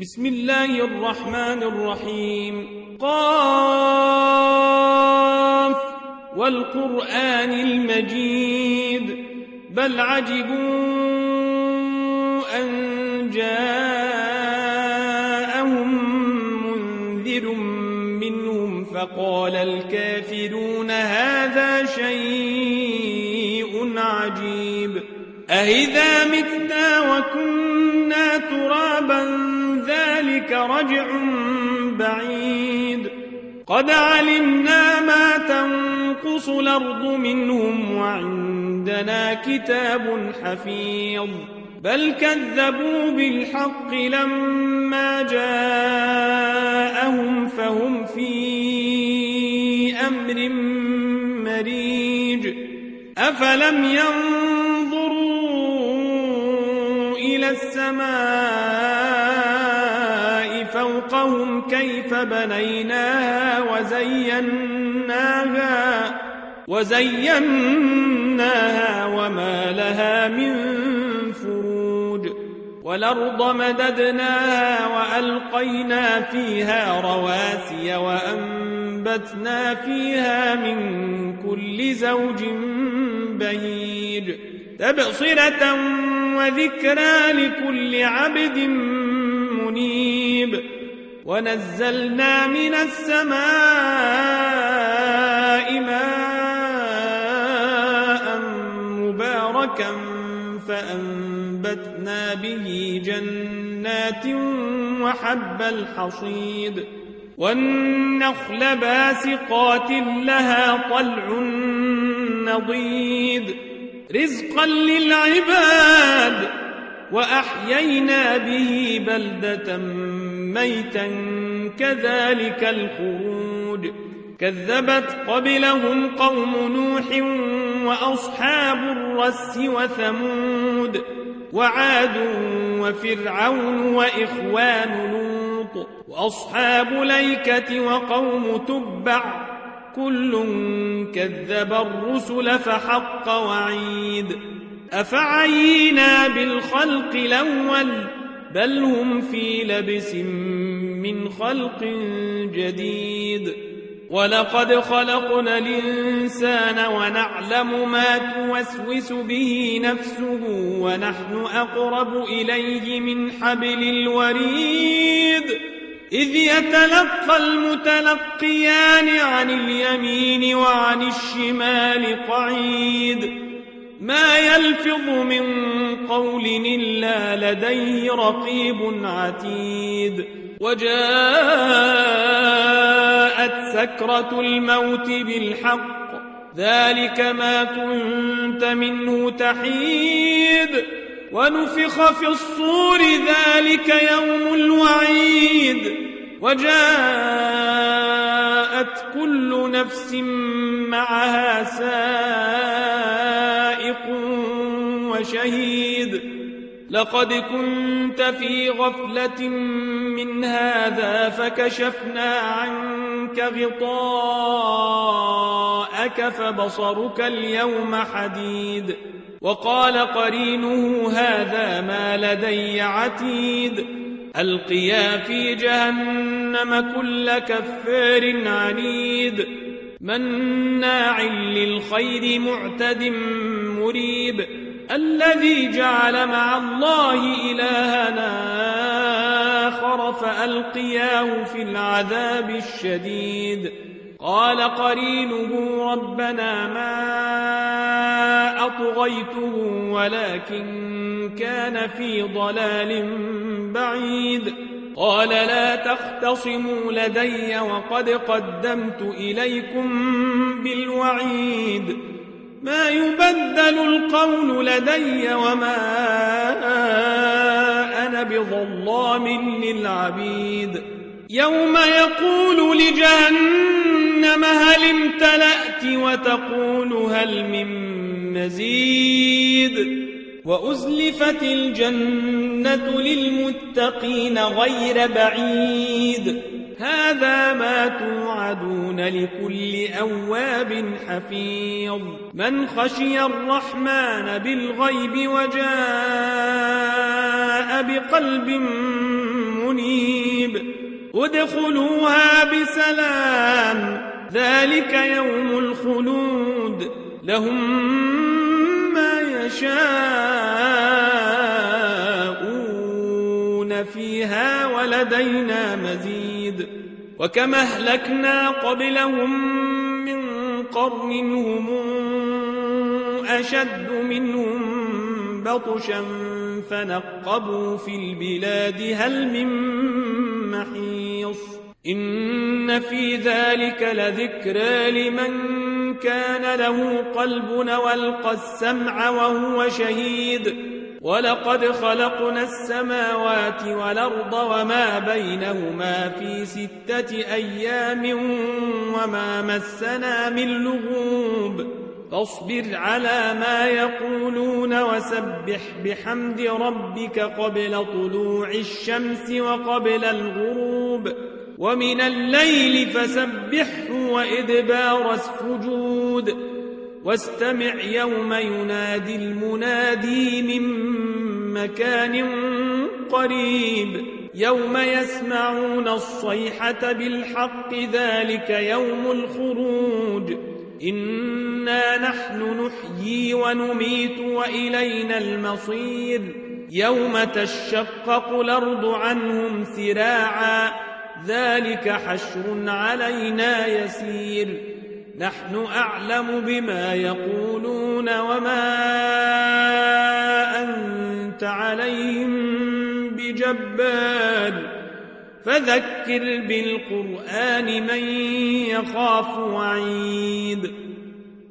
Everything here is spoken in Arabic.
بسم الله الرحمن الرحيم. قاف والقرآن المجيد بل عجبوا أن جاءهم منذر منهم فقال الكافرون هذا شيء عجيب أإذا متنا وكنا ترابا ذلك رجع بعيد قد علمنا ما تنقص الأرض منهم وعندنا كتاب حفيظ بل كذبوا بالحق لما جاءهم فهم في أمر مريج أفلم ينظروا إلى السماء فوقهم كيف بنيناها وزيناها وما لها من فروج والأرض مددناها وألقينا فيها رواسي وأنبتنا فيها من كل زوج بهيج تبصرة وذكرى لكل عبد منيب ونزلنا من السماء ماء مباركا فأنبتنا به جنات وحب الحصيد والنخل باسقات لها طلع نضيد رزقا للعباد وأحيينا به بلدة ميتا كذلك الخروج كذبت قبلهم قوم نوح وأصحاب الرس وثمود وعاد وفرعون وإخوان لوط وأصحاب الأيكة وقوم تبع كل كذب الرسل فحق وعيد أفعينا بالخلق الأول بل هم في لبس من خلق جديد ولقد خلقنا الإنسان ونعلم ما توسوس به نفسه ونحن أقرب إليه من حبل الوريد إذ يتلقى المتلقيان عن اليمين وعن الشمال قعيد ما يلفظ من قول إلا لديه رقيب عتيد وجاءت سكرة الموت بالحق ذلك ما كنت منه تحيد ونفخ في الصور ذلك يوم الوعيد وجاءت كل نفس معها سائق وشهيد لقد كنت في غفلة من هذا فكشفنا عنك غطاءك فبصرك اليوم حديد وقال قرينه هذا ما لدي عتيد ألقيا في جهنم كل كفار عنيد مناع للخير معتد مريب الذي جعل مع الله إلهنا آخر فألقياه في العذاب الشديد قال قرينه ربنا ما أطغيته ولكن كان في ضلال بعيد قال لا تختصموا لدي وقد قدمت إليكم بالوعيد ما يبدل القول لدي وما أنا بظلام للعبيد يوم يقول لجهنم هل امتلأت وتقول هل من مزيد وأزلفت الجنة للمتقين غير بعيد هذا ما توعدون لكل أواب حفيظ من خشي الرحمن بالغيب وجاء بقلب منيب ادخلوها بسلام ذلك يوم الخلود لهم ما يشاءون فيها ولدينا مزيد وكما أهلكنا قبلهم من قرن هم أشد منهم بطشا فنقبوا في البلاد هل من محيص إن في ذلك لذكرى لمن كان له قلب والقى السمع وهو شهيد ولقد خلقنا السماوات والأرض وما بينهما في 6 أيام وما مسنا من لغوب فاصبر على ما يقولون وسبح بحمد ربك قبل طلوع الشمس وقبل الغروب ومن الليل فسبحه وإدبار السجود واستمع يوم ينادي المنادي من مكان قريب يوم يسمعون الصيحة بالحق ذلك يوم الخروج إنا نحن نحيي ونميت وإلينا المصير يوم تشقق الأرض عنهم سراعا ذلك حشر علينا يسير نحن أعلم بما يقولون وما أنت عليهم بجبار فذكر بالقرآن من يخاف وعيد